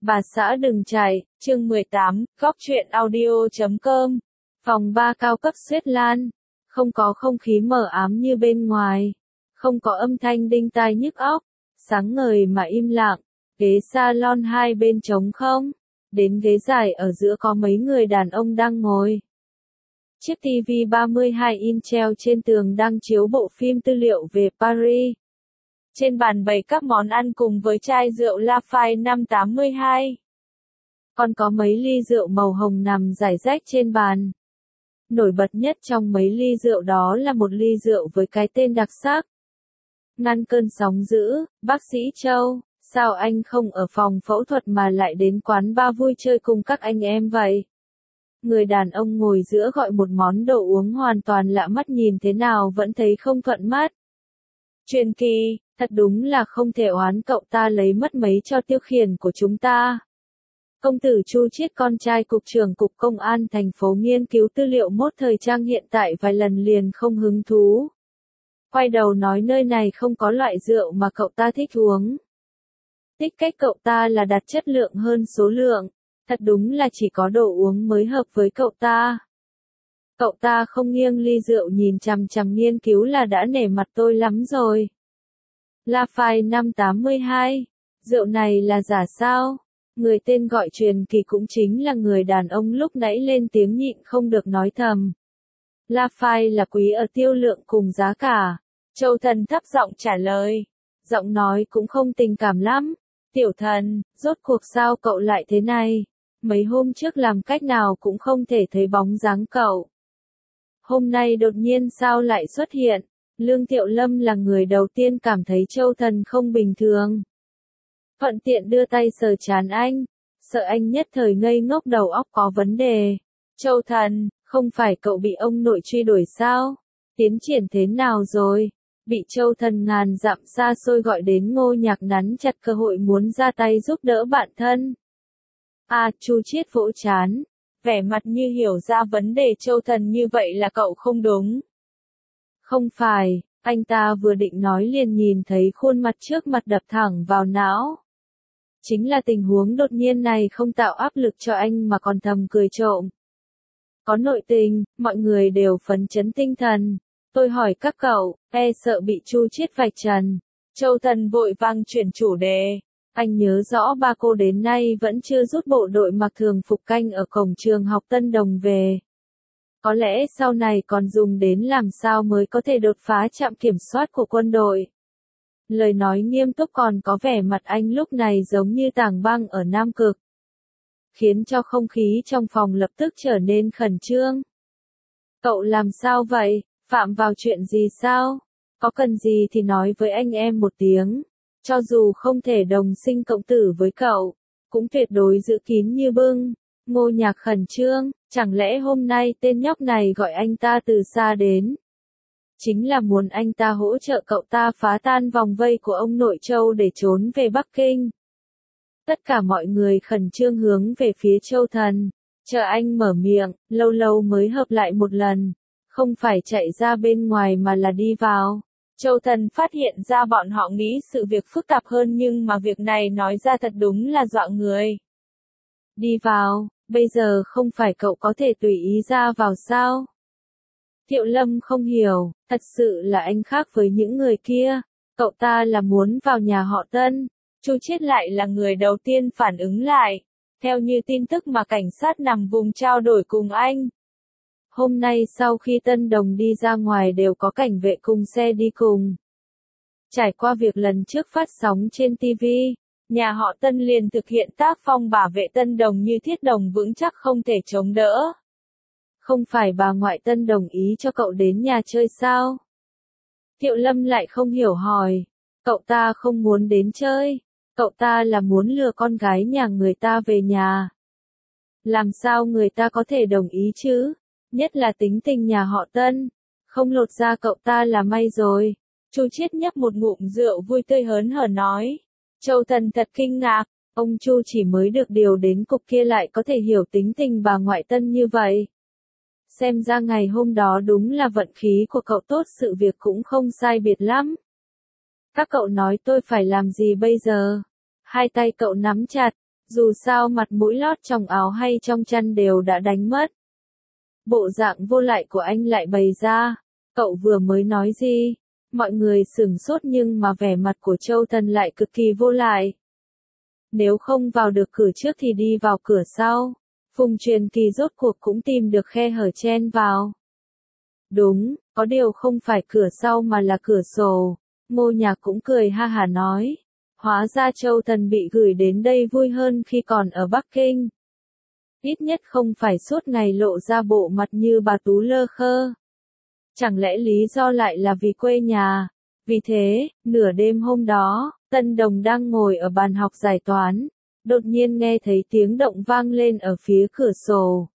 Bà xã đừng chạy, chương 18, góc truyện audio.com. Phòng 3 cao cấp Xuyết Lan. Không có không khí mờ ám như bên ngoài. Không có âm thanh đinh tai nhức óc. Sáng ngời mà im lặng. Ghế salon hai bên trống không. Đến ghế dài ở giữa có mấy người đàn ông đang ngồi. Chiếc TV 32 inch treo trên tường đang chiếu bộ phim tư liệu về Paris. Trên bàn bày các món ăn cùng với chai rượu Lafite năm 82. Còn có mấy ly rượu màu hồng nằm rải rách trên bàn. Nổi bật nhất trong mấy ly rượu đó là một ly rượu với cái tên đặc sắc. Ngăn cơn sóng dữ, bác sĩ Châu, sao anh không ở phòng phẫu thuật mà lại đến quán bar vui chơi cùng các anh em vậy? Người đàn ông ngồi giữa gọi một món đồ uống hoàn toàn lạ mắt, nhìn thế nào vẫn thấy không thuận mắt. Truyền Kỳ, thật đúng là không thể oán cậu ta lấy mất mấy cho tiêu khiển của chúng ta. Công tử Chu Chiết, con trai cục trưởng cục công an thành phố, nghiên cứu tư liệu mốt thời trang hiện tại vài lần liền không hứng thú. Quay đầu nói nơi này không có loại rượu mà cậu ta thích uống. Tích cách cậu ta là đặt chất lượng hơn số lượng. Thật đúng là chỉ có đồ uống mới hợp với cậu ta. Cậu ta không nghiêng ly rượu nhìn chằm chằm nghiên cứu là đã nể mặt tôi lắm rồi. Lafite năm 82. Rượu này là giả sao? Người tên gọi Truyền Kỳ cũng chính là người đàn ông lúc nãy lên tiếng nhịn không được nói thầm. Lafite là quý ở tiêu lượng cùng giá cả. Châu Thần thấp giọng trả lời. Giọng nói cũng không tình cảm lắm. Tiểu Thần, rốt cuộc sao cậu lại thế này? Mấy hôm trước làm cách nào cũng không thể thấy bóng dáng cậu. Hôm nay đột nhiên sao lại xuất hiện? Lương Thiệu Lâm là người đầu tiên cảm thấy Châu Thần không bình thường. Thuận tiện đưa tay sờ trán anh, sợ anh nhất thời ngây ngốc đầu óc có vấn đề. Châu Thần, không phải cậu bị ông nội truy đuổi sao? Tiến triển thế nào rồi? Bị Châu Thần ngàn dặm xa xôi gọi đến Ngô Nhạc nắn chặt cơ hội muốn ra tay giúp đỡ bạn thân. Chu Chiết vỗ trán, vẻ mặt như hiểu ra vấn đề. Châu Thần, như vậy là cậu không đúng. Không phải, anh ta vừa định nói liền nhìn thấy khuôn mặt trước mặt đập thẳng vào não. Chính là tình huống đột nhiên này không tạo áp lực cho anh mà còn thầm cười trộm. Có nội tình, mọi người đều phấn chấn tinh thần. Tôi hỏi các cậu, sợ bị Chu Chiết vạch trần. Châu Thần vội vàng chuyển chủ đề. Anh nhớ rõ ba cô đến nay vẫn chưa rút bộ đội mặc thường phục canh ở cổng trường học Tân Đồng về. Có lẽ sau này còn dùng đến làm sao mới có thể đột phá trạm kiểm soát của quân đội. Lời nói nghiêm túc, còn có vẻ mặt anh lúc này giống như tảng băng ở Nam Cực. Khiến cho không khí trong phòng lập tức trở nên khẩn trương. Cậu làm sao vậy? Phạm vào chuyện gì sao? Có cần gì thì nói với anh em một tiếng. Cho dù không thể đồng sinh cộng tử với cậu, cũng tuyệt đối giữ kín như bưng. Ngô Nhạc khẩn trương, chẳng lẽ hôm nay tên nhóc này gọi anh ta từ xa đến? Chính là muốn anh ta hỗ trợ cậu ta phá tan vòng vây của ông nội Châu để trốn về Bắc Kinh. Tất cả mọi người khẩn trương hướng về phía Châu Thần, chờ anh mở miệng, lâu lâu mới hợp lại một lần. Không phải chạy ra bên ngoài mà là đi vào. Châu Thần phát hiện ra bọn họ nghĩ sự việc phức tạp hơn, nhưng mà việc này nói ra thật đúng là dọa người. Đi vào, bây giờ không phải cậu có thể tùy ý ra vào sao? Thiệu Lâm không hiểu, thật sự là anh khác với những người kia. Cậu ta là muốn vào nhà họ Tân. Chu Chiết lại là người đầu tiên phản ứng lại. Theo như tin tức mà cảnh sát nằm vùng trao đổi cùng anh. Hôm nay sau khi Tân Đồng đi ra ngoài đều có cảnh vệ cùng xe đi cùng. Trải qua việc lần trước phát sóng trên TV, nhà họ Tân liền thực hiện tác phong bảo vệ Tân Đồng như thiết đồng vững chắc không thể chống đỡ. Không phải bà ngoại Tân đồng ý cho cậu đến nhà chơi sao? Thiệu Lâm lại không hiểu hỏi. Cậu ta không muốn đến chơi. Cậu ta là muốn lừa con gái nhà người ta về nhà. Làm sao người ta có thể đồng ý chứ? Nhất là tính tình nhà họ Tân. Không lột ra cậu ta là may rồi. Chu Chiết nhấp một ngụm rượu vui tươi hớn hở nói. Châu Thần thật kinh ngạc. Ông Chu chỉ mới được điều đến cục kia lại có thể hiểu tính tình bà ngoại Tân như vậy. Xem ra ngày hôm đó đúng là vận khí của cậu tốt, sự việc cũng không sai biệt lắm. Các cậu nói tôi phải làm gì bây giờ? Hai tay cậu nắm chặt, Dù sao mặt mũi lót trong áo hay trong chăn đều đã đánh mất. Bộ dạng vô lại của anh lại bày ra. Cậu vừa mới nói gì? Mọi người sửng sốt nhưng mà vẻ mặt của Châu Thần lại cực kỳ vô lại. Nếu không vào được cửa trước thì đi vào cửa sau. Phùng Truyền Kỳ rốt cuộc cũng tìm được khe hở chen vào. Đúng, có điều không phải cửa sau mà là cửa sổ. Ngô Nhạc cũng cười ha hả nói. Hóa ra Châu Thần bị gửi đến đây vui hơn khi còn ở Bắc Kinh. Ít nhất không phải suốt ngày lộ ra bộ mặt như bà Tú lơ khơ. Chẳng lẽ lý do lại là vì quê nhà? Vì thế, nửa đêm hôm đó, Tân Đồng đang ngồi ở bàn học giải toán. Đột nhiên nghe thấy tiếng động vang lên ở phía cửa sổ.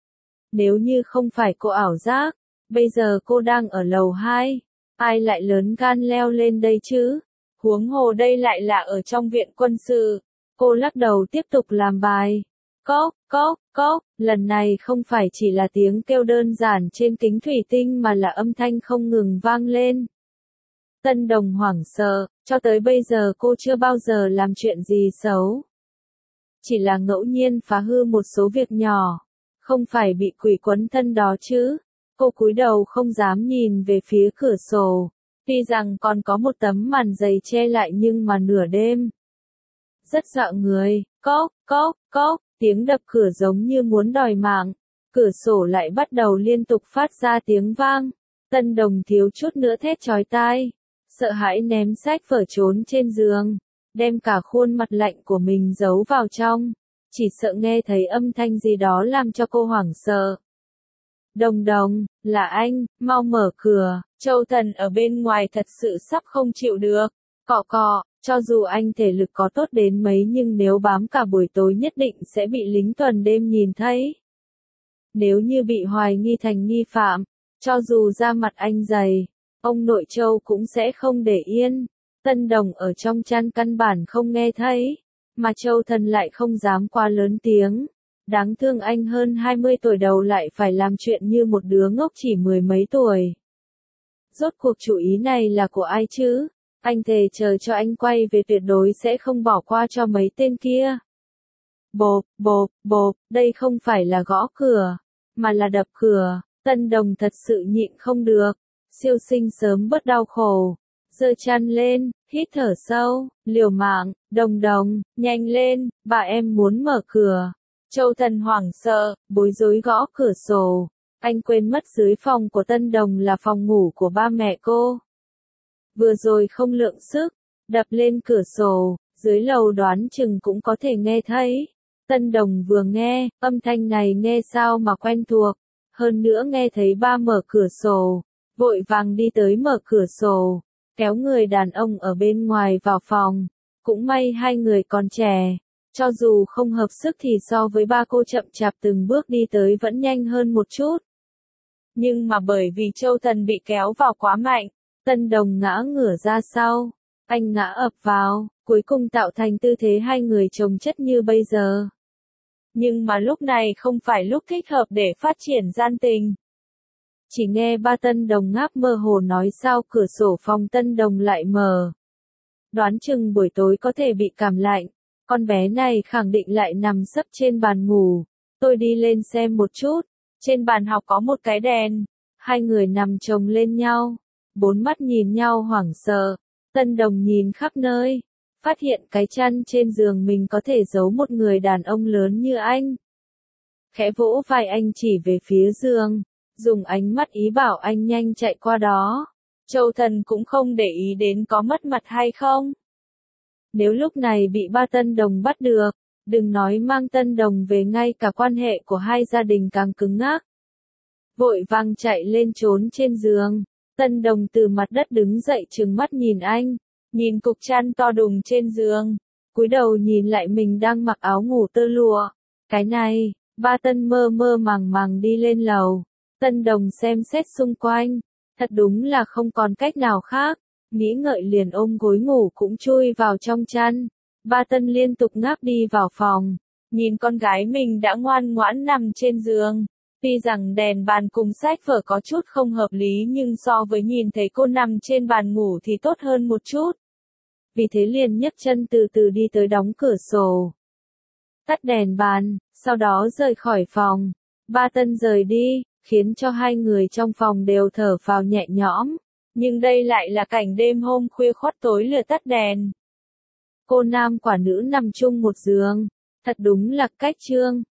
Nếu như không phải cô ảo giác, bây giờ cô đang ở lầu 2. Ai lại lớn gan leo lên đây chứ? Huống hồ đây lại là ở trong viện quân sự. Cô lắc đầu tiếp tục làm bài. Cốc, cốc, cốc, lần này không phải chỉ là tiếng kêu đơn giản trên kính thủy tinh mà là âm thanh không ngừng vang lên. Tân Đồng hoảng sợ, cho tới bây giờ cô chưa bao giờ làm chuyện gì xấu. Chỉ là ngẫu nhiên phá hư một số việc nhỏ, không phải bị quỷ quấn thân đó chứ. Cô cúi đầu không dám nhìn về phía cửa sổ, tuy rằng còn có một tấm màn dày che lại nhưng mà nửa đêm. Rất sợ người, cốc, cốc, cốc, tiếng đập cửa giống như muốn đòi mạng. Cửa sổ lại bắt đầu liên tục phát ra tiếng vang. Tân Đồng thiếu chút nữa thét chói tai. Sợ hãi ném sách vở trốn trên giường, đem cả khuôn mặt lạnh của mình giấu vào trong. Chỉ sợ nghe thấy âm thanh gì đó làm cho cô hoảng sợ. Đồng Đồng, là anh, mau mở cửa. Châu Thần ở bên ngoài thật sự sắp không chịu được. Cọ cọ, cho dù anh thể lực có tốt đến mấy nhưng nếu bám cả buổi tối nhất định sẽ bị lính tuần đêm nhìn thấy. Nếu như bị hoài nghi thành nghi phạm, cho dù da mặt anh dày, ông nội Châu cũng sẽ không để yên. Tân Đồng ở trong chăn căn bản không nghe thấy, mà Châu Thần lại không dám quá lớn tiếng. Đáng thương anh hơn 20 tuổi đầu lại phải làm chuyện như một đứa ngốc chỉ mười mấy tuổi. Rốt cuộc chủ ý này là của ai chứ? Anh thề chờ cho anh quay về tuyệt đối sẽ không bỏ qua cho mấy tên kia. Bộp, bộp, bộp, đây không phải là gõ cửa, mà là đập cửa. Tân Đồng thật sự nhịn không được. Siêu Sinh sớm bớt đau khổ. Giơ chăn lên, hít thở sâu, liều mạng, Đồng Đồng, nhanh lên, bà em muốn mở cửa. Châu Thần hoảng sợ, bối rối gõ cửa sổ. Anh quên mất dưới phòng của Tân Đồng là phòng ngủ của ba mẹ cô. Vừa rồi không lượng sức, đập lên cửa sổ, dưới lầu đoán chừng cũng có thể nghe thấy. Tân Đồng vừa nghe, âm thanh này nghe sao mà quen thuộc. Hơn nữa nghe thấy ba mở cửa sổ, vội vàng đi tới mở cửa sổ, kéo người đàn ông ở bên ngoài vào phòng. Cũng may hai người còn trẻ, cho dù không hợp sức thì so với ba cô chậm chạp từng bước đi tới vẫn nhanh hơn một chút. Nhưng mà bởi vì Châu Thần bị kéo vào quá mạnh, Tân Đồng ngã ngửa ra sau, anh ngã ập vào, cuối cùng tạo thành tư thế hai người chồng chất như bây giờ. Nhưng mà lúc này không phải lúc thích hợp để phát triển gian tình. Chỉ nghe ba Tân Đồng ngáp mơ hồ nói sao cửa sổ phòng Tân Đồng lại mở. Đoán chừng buổi tối có thể bị cảm lạnh, con bé này khẳng định lại nằm sấp trên bàn ngủ. Tôi đi lên xem một chút, trên bàn học có một cái đèn, hai người nằm chồng lên nhau, bốn mắt nhìn nhau hoảng sợ. Tân Đồng nhìn khắp nơi, phát hiện cái chăn trên giường mình có thể giấu một người đàn ông lớn như anh. Khẽ vỗ vai anh chỉ về phía giường, dùng ánh mắt ý bảo anh nhanh chạy qua đó. Châu Thần cũng không để ý đến có mất mặt hay không. Nếu lúc này bị ba Tân Đồng bắt được, đừng nói mang Tân Đồng về, ngay cả quan hệ của hai gia đình càng cứng ngắc. Vội vàng chạy lên trốn trên giường. Tân Đồng từ mặt đất đứng dậy trừng mắt nhìn anh, nhìn cục chăn to đùng trên giường, cúi đầu nhìn lại mình đang mặc áo ngủ tơ lụa. Cái này, ba Tân mơ mơ màng màng đi lên lầu. Tân Đồng xem xét xung quanh, thật đúng là không còn cách nào khác, nghĩ ngợi liền ôm gối ngủ cũng chui vào trong chăn. Ba Tân liên tục ngáp đi vào phòng, nhìn con gái mình đã ngoan ngoãn nằm trên giường. Tuy rằng đèn bàn cùng sách vở có chút không hợp lý nhưng so với nhìn thấy cô nằm trên bàn ngủ thì tốt hơn một chút. Vì thế liền nhấc chân từ từ đi tới đóng cửa sổ. tắt đèn bàn, sau đó rời khỏi phòng. Ba Tân rời đi, khiến cho hai người trong phòng đều thở phào nhẹ nhõm. Nhưng đây lại là cảnh đêm hôm khuya khoắt tối lửa tắt đèn. Cô nam quả nữ nằm chung một giường. Thật đúng là cách chương.